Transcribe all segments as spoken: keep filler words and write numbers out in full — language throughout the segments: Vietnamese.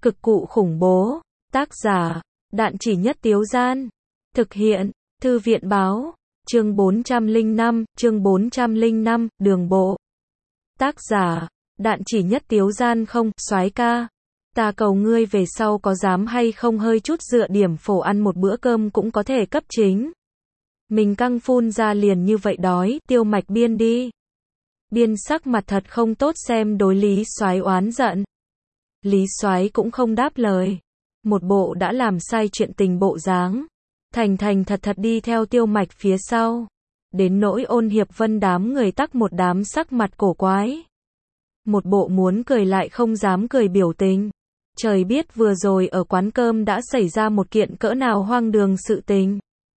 Cực cụ khủng bố. Tác giả, Đạn Chỉ Nhất Tiếu Gian. Thực hiện, Thư viện báo. Chương bốn trăm lẻ năm, chương bốn trăm lẻ năm, đường bộ. Tác giả, Đạn Chỉ Nhất Tiếu Gian. Không, soái ca. Ta cầu ngươi về sau có dám hay không hơi chút dựa điểm phổ ăn một bữa cơm cũng có thể cấp chính. Mình căng phun ra liền như vậy đói, Tiêu Mạch biên đi. Biên sắc mặt thật không tốt xem đối Lý soái oán giận. Lý soái cũng không đáp lời. Một bộ đã làm sai chuyện tình bộ dáng. Thành thành thật thật đi theo Tiêu Mạch phía sau. Đến nỗi Ôn Hiệp Vân đám người tắc một đám sắc mặt cổ quái. Một bộ muốn cười lại không dám cười biểu tình. Trời biết vừa rồi ở quán cơm đã xảy ra một kiện cỡ nào hoang đường sự tình.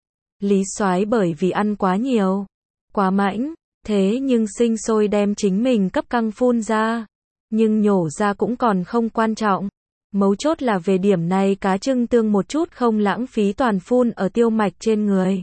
Lý soái bởi vì ăn quá nhiều, quá mãnh, thế nhưng sinh sôi đem chính mình cấp căng phun ra. Nhưng nhổ ra cũng còn không quan trọng. Mấu chốt là về điểm này cá trưng tương một chút không lãng phí toàn phun ở Tiêu Mạch trên người.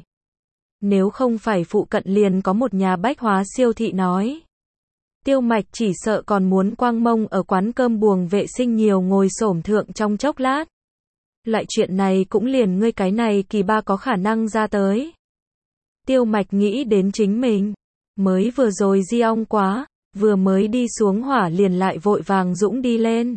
Nếu không phải phụ cận liền có một nhà bách hóa siêu thị nói. Tiêu Mạch chỉ sợ còn muốn quang mông ở quán cơm buồng vệ sinh nhiều ngồi xổm thượng trong chốc lát. Loại chuyện này cũng liền ngươi cái này kỳ ba có khả năng ra tới. Tiêu Mạch nghĩ đến chính mình. Mới vừa rồi di ong quá, vừa mới đi xuống hỏa liền lại vội vàng dũng đi lên.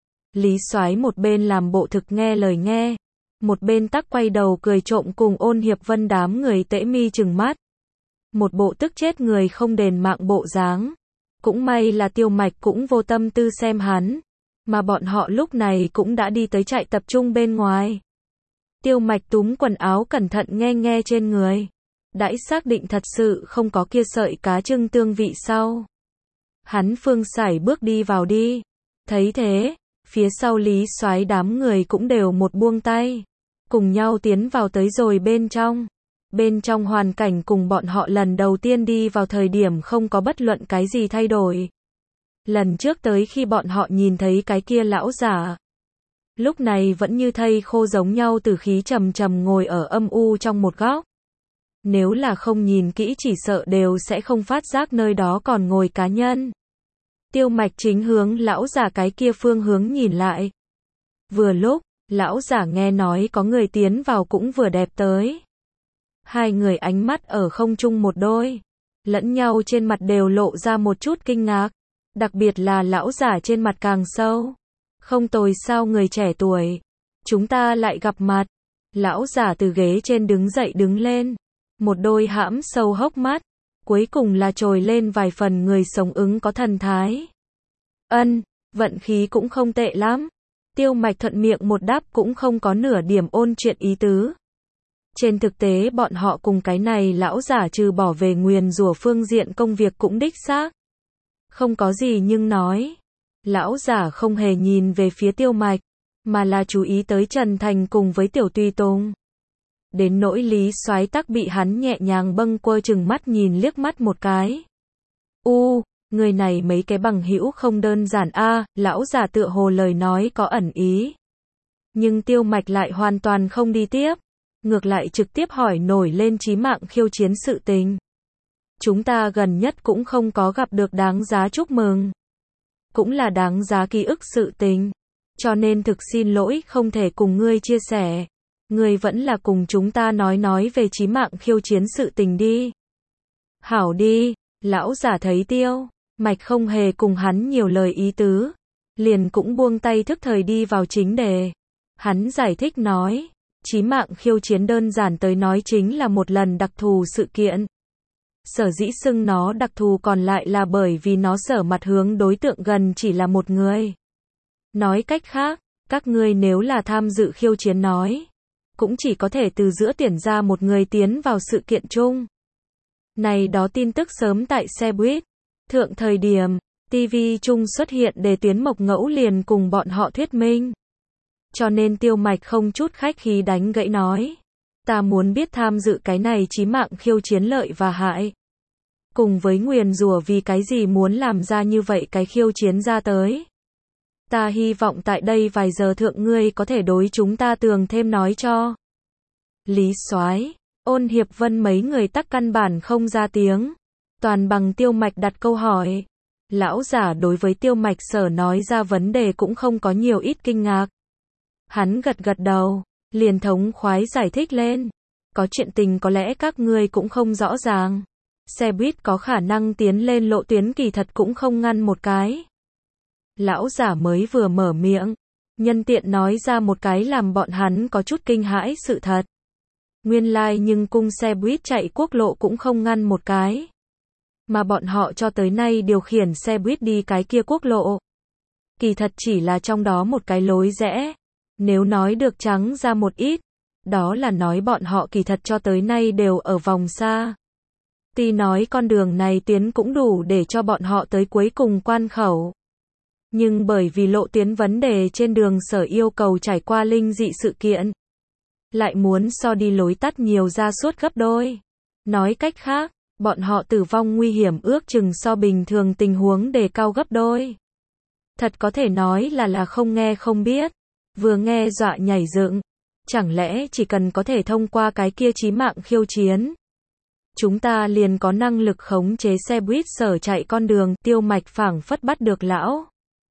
Lý soái một bên làm bộ thực nghe lời nghe, một bên tắc quay đầu cười trộm cùng Ôn Hiệp Vân đám người tễ mi chừng mắt. Một bộ tức chết người không đền mạng bộ dáng. Cũng may là Tiêu Mạch cũng vô tâm tư xem hắn, mà bọn họ lúc này cũng đã đi tới trại tập trung bên ngoài. Tiêu Mạch túm quần áo cẩn thận nghe nghe trên người. Đãi xác định thật sự không có kia sợi cá trưng tương vị sau. Hắn phương sải bước đi vào đi. Thấy thế, phía sau Lý soái đám người cũng đều một buông tay. Cùng nhau tiến vào tới rồi bên trong. Bên trong hoàn cảnh cùng bọn họ lần đầu tiên đi vào thời điểm không có bất luận cái gì thay đổi. Lần trước tới khi bọn họ nhìn thấy cái kia lão giả. Lúc này vẫn như thây khô giống nhau tử khí trầm trầm ngồi ở âm u trong một góc. Nếu là không nhìn kỹ chỉ sợ đều sẽ không phát giác nơi đó còn ngồi cá nhân. Tiêu Mạch chính hướng lão giả cái kia phương hướng nhìn lại. Vừa lúc, lão giả nghe nói có người tiến vào cũng vừa đẹp tới. Hai người ánh mắt ở không trung một đôi. Lẫn nhau trên mặt đều lộ ra một chút kinh ngạc. Đặc biệt là lão giả trên mặt càng sâu. Không tồi sao người trẻ tuổi. Chúng ta lại gặp mặt. Lão giả từ ghế trên đứng dậy đứng lên. Một đôi hãm sâu hốc mắt. Cuối cùng là trồi lên vài phần người sống ứng có thần thái. Ân, vận khí cũng không tệ lắm. Tiêu Mạch thuận miệng một đáp cũng không có nửa điểm ôn chuyện ý tứ. Trên thực tế bọn họ cùng cái này lão giả trừ bỏ về nguyền rủa phương diện công việc cũng đích xác. Không có gì nhưng nói. Lão giả không hề nhìn về phía Tiêu Mạch, mà là chú ý tới Trần Thành cùng với Tiểu Tùy Tùng. Đến nỗi Lý soái tắc bị hắn nhẹ nhàng bâng quơ chừng mắt nhìn liếc mắt một cái. U, người này mấy cái bằng hữu không đơn giản a, à, lão giả tựa hồ lời nói có ẩn ý. Nhưng Tiêu Mạch lại hoàn toàn không đi tiếp. Ngược lại trực tiếp hỏi nổi lên chí mạng khiêu chiến sự tình. Chúng ta gần nhất cũng không có gặp được đáng giá chúc mừng. Cũng là đáng giá ký ức sự tình. Cho nên thực xin lỗi không thể cùng ngươi chia sẻ. Ngươi vẫn là cùng chúng ta nói nói về chí mạng khiêu chiến sự tình đi. Hảo đi, lão giả thấy Tiêu Mạch không hề cùng hắn nhiều lời ý tứ. Liền cũng buông tay thức thời đi vào chính đề. Hắn giải thích nói. Chí mạng khiêu chiến đơn giản tới nói chính là một lần đặc thù sự kiện. Sở dĩ xưng nó đặc thù còn lại là bởi vì nó sở mặt hướng đối tượng gần chỉ là một người. Nói cách khác, các ngươi nếu là tham dự khiêu chiến nói, cũng chỉ có thể từ giữa tuyển ra một người tiến vào sự kiện chung. Này đó tin tức sớm tại xe buýt thượng thời điểm, ti vi chung xuất hiện để tuyến Mộc Ngẫu liền cùng bọn họ thuyết minh. Cho nên Tiêu Mạch không chút khách khí đánh gãy nói. Ta muốn biết tham dự cái này chí mạng khiêu chiến lợi và hại. Cùng với nguyền rủa vì cái gì muốn làm ra như vậy cái khiêu chiến ra tới. Ta hy vọng tại đây vài giờ thượng ngươi có thể đối chúng ta tường thêm nói cho. Lý soái, Ôn Hiệp Vân mấy người tắc căn bản không ra tiếng. Toàn bằng Tiêu Mạch đặt câu hỏi. Lão giả đối với Tiêu Mạch Sở nói ra vấn đề cũng không có nhiều ít kinh ngạc. Hắn gật gật đầu, liền thống khoái giải thích lên. Có chuyện tình có lẽ các ngươi cũng không rõ ràng. Xe buýt có khả năng tiến lên lộ tuyến kỳ thật cũng không ngăn một cái. Lão giả mới vừa mở miệng, nhân tiện nói ra một cái làm bọn hắn có chút kinh hãi sự thật. Nguyên lai like nhưng cung xe buýt chạy quốc lộ cũng không ngăn một cái. Mà bọn họ cho tới nay điều khiển xe buýt đi cái kia quốc lộ. Kỳ thật chỉ là trong đó một cái lối rẽ. Nếu nói được trắng ra một ít, đó là nói bọn họ kỳ thật cho tới nay đều ở vòng xa. Tuy nói con đường này tiến cũng đủ để cho bọn họ tới cuối cùng quan khẩu. Nhưng bởi vì lộ tuyến vấn đề trên đường sở yêu cầu trải qua linh dị sự kiện. Lại muốn so đi lối tắt nhiều ra suốt gấp đôi. Nói cách khác, bọn họ tử vong nguy hiểm ước chừng so bình thường tình huống đề cao gấp đôi. Thật có thể nói là là không nghe không biết. Vừa nghe dọa nhảy dựng. Chẳng lẽ chỉ cần có thể thông qua cái kia chí mạng khiêu chiến. Chúng ta liền có năng lực khống chế xe buýt sở chạy con đường. Tiêu Mạch phảng phất bắt được lão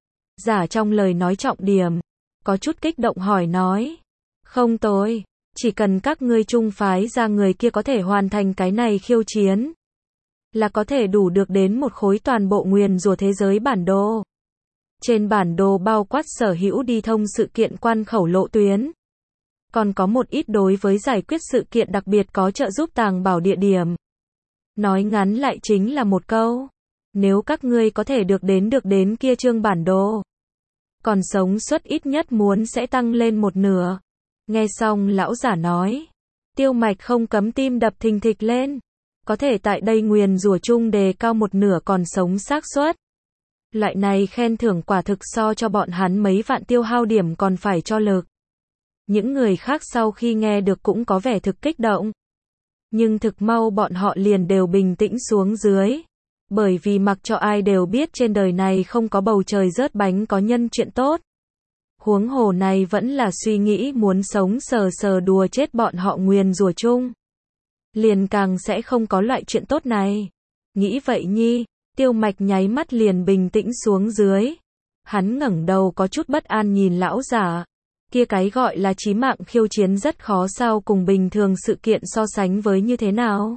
giả trong lời nói trọng điểm. Có chút kích động hỏi nói. Không tôi. Chỉ cần các ngươi trung phái ra người kia có thể hoàn thành cái này khiêu chiến. Là có thể đủ được đến một khối toàn bộ nguyền rủa thế giới bản đồ. Trên bản đồ bao quát sở hữu đi thông sự kiện quan khẩu lộ tuyến. Còn có một ít đối với giải quyết sự kiện đặc biệt có trợ giúp tàng bảo địa điểm. Nói ngắn lại chính là một câu. Nếu các ngươi có thể được đến được đến kia chương bản đồ. Còn sống suất ít nhất muốn sẽ tăng lên một nửa. Nghe xong lão giả nói. Tiêu Mạch không cấm tim đập thình thịch lên. Có thể tại đây nguyền rủa chung đề cao một nửa còn sống xác suất. Loại này khen thưởng quả thực so cho bọn hắn mấy vạn tiêu hao điểm còn phải cho lực. Những người khác sau khi nghe được cũng có vẻ thực kích động. Nhưng thực mau bọn họ liền đều bình tĩnh xuống dưới. Bởi vì mặc cho ai đều biết trên đời này không có bầu trời rớt bánh có nhân chuyện tốt. Huống hồ này vẫn là suy nghĩ muốn sống sờ sờ đùa chết bọn họ nguyền rủa chung. Liền càng sẽ không có loại chuyện tốt này. Nghĩ vậy nhi, Tiêu Mạch nháy mắt liền bình tĩnh xuống dưới. Hắn ngẩng đầu có chút bất an nhìn lão giả. Kia cái gọi là chí mạng khiêu chiến rất khó sao cùng bình thường sự kiện so sánh với như thế nào?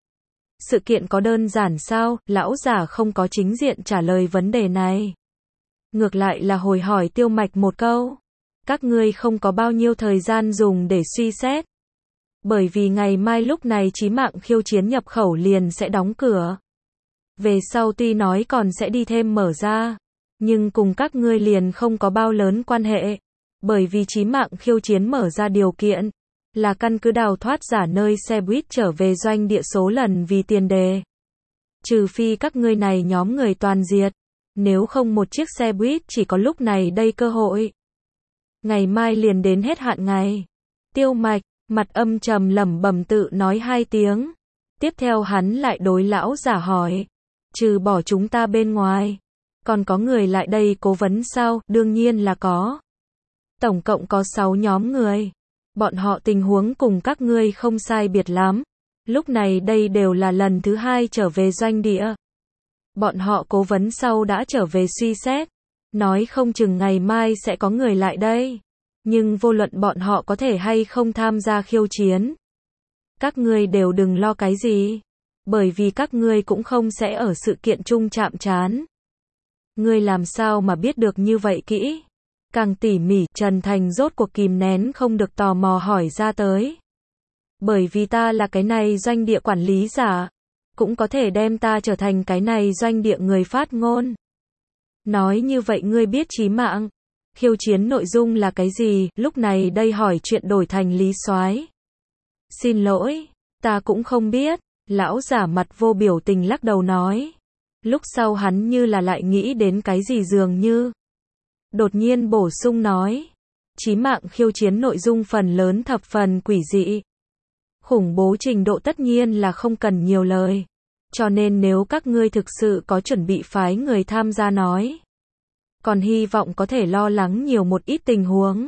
Sự kiện có đơn giản sao? Lão giả không có chính diện trả lời vấn đề này. Ngược lại là hồi hỏi Tiêu Mạch một câu. Các ngươi không có bao nhiêu thời gian dùng để suy xét. Bởi vì ngày mai lúc này chí mạng khiêu chiến nhập khẩu liền sẽ đóng cửa. Về sau tuy nói còn sẽ đi thêm mở ra. Nhưng cùng các ngươi liền không có bao lớn quan hệ. Bởi vì chí mạng khiêu chiến mở ra điều kiện. Là căn cứ đào thoát giả nơi xe buýt trở về doanh địa số lần vì tiền đề. Trừ phi các ngươi này nhóm người toàn diệt. Nếu không một chiếc xe buýt chỉ có lúc này đây cơ hội. Ngày mai liền đến hết hạn ngày. Tiêu Mạch, mặt âm trầm lẩm bẩm tự nói hai tiếng. Tiếp theo hắn lại đối lão giả hỏi. Trừ bỏ chúng ta bên ngoài. Còn có người lại đây cố vấn sao? Đương nhiên là có. Tổng cộng có sáu nhóm người. Bọn họ tình huống cùng các ngươi không sai biệt lắm. Lúc này đây đều là lần thứ hai trở về doanh địa. Bọn họ cố vấn sau đã trở về suy xét. Nói không chừng ngày mai sẽ có người lại đây. Nhưng vô luận bọn họ có thể hay không tham gia khiêu chiến. Các ngươi đều đừng lo cái gì. Bởi vì các ngươi cũng không sẽ ở sự kiện chung chạm trán. Ngươi làm sao mà biết được như vậy kỹ? Càng tỉ mỉ, Trần Thành rốt cuộc kìm nén không được tò mò hỏi ra tới. Bởi vì ta là cái này doanh địa quản lý giả. Cũng có thể đem ta trở thành cái này doanh địa người phát ngôn. Nói như vậy ngươi biết chí mạng khiêu chiến nội dung là cái gì? Lúc này đây hỏi chuyện đổi thành Lý Soái. Xin lỗi, ta cũng không biết. Lão giả mặt vô biểu tình lắc đầu nói. Lúc sau hắn như là lại nghĩ đến cái gì dường như. Đột nhiên bổ sung nói. Chí mạng khiêu chiến nội dung phần lớn thập phần quỷ dị. Khủng bố trình độ tất nhiên là không cần nhiều lời. Cho nên nếu các ngươi thực sự có chuẩn bị phái người tham gia nói. Còn hy vọng có thể lo lắng nhiều một ít tình huống.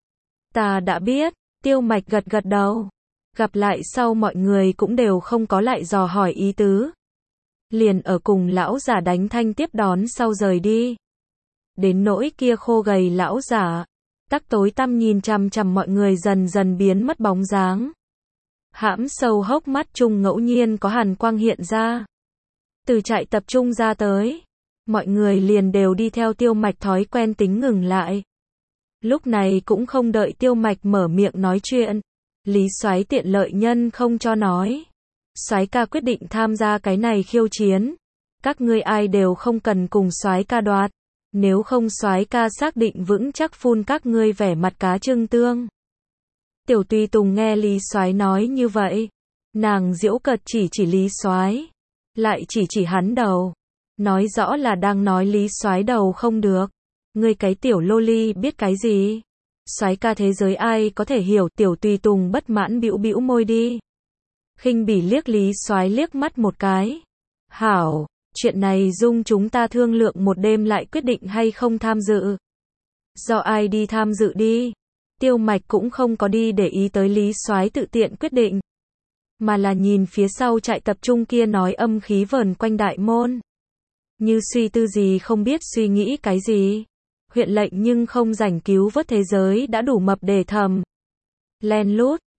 Ta đã biết, Tiêu Mạch gật gật đầu. Gặp lại sau mọi người cũng đều không có lại dò hỏi ý tứ. liền ở cùng lão giả đánh thanh tiếp đón sau rời đi. Đến nỗi kia khô gầy lão giả, tắc tối tăm nhìn chằm chằm mọi người dần dần biến mất bóng dáng. Hãm sâu hốc mắt chung ngẫu nhiên có hàn quang hiện ra. Từ trại tập trung ra tới, mọi người liền đều đi theo Tiêu Mạch thói quen tính ngừng lại. Lúc này cũng không đợi Tiêu Mạch mở miệng nói chuyện, Lý Soái tiện lợi nhân không cho nói. Soái ca quyết định tham gia cái này khiêu chiến, các ngươi ai đều không cần cùng soái ca đoạt, nếu không soái ca xác định vững chắc phun các ngươi vẻ mặt cá trưng tương. Tiểu Tùy Tùng nghe Lý Soái nói như vậy, nàng giễu cợt chỉ chỉ Lý Soái, lại chỉ chỉ hắn đầu, nói rõ là đang nói Lý Soái đầu không được. Ngươi cái tiểu lô ly biết cái gì? Soái ca thế giới ai có thể hiểu? Tiểu Tùy Tùng bất mãn bĩu bĩu môi đi. Khinh bỉ liếc Lý Soái liếc mắt một cái. Hảo, chuyện này dung chúng ta thương lượng một đêm lại quyết định hay không tham dự. Do ai đi tham dự đi. Tiêu Mạch cũng không có đi để ý tới Lý Soái tự tiện quyết định, mà là nhìn phía sau trại tập trung kia nói âm khí vờn quanh đại môn. Như suy tư gì không biết suy nghĩ cái gì. Huyện lệnh nhưng không rảnh cứu vớt thế giới đã đủ mập để thầm. Len lút,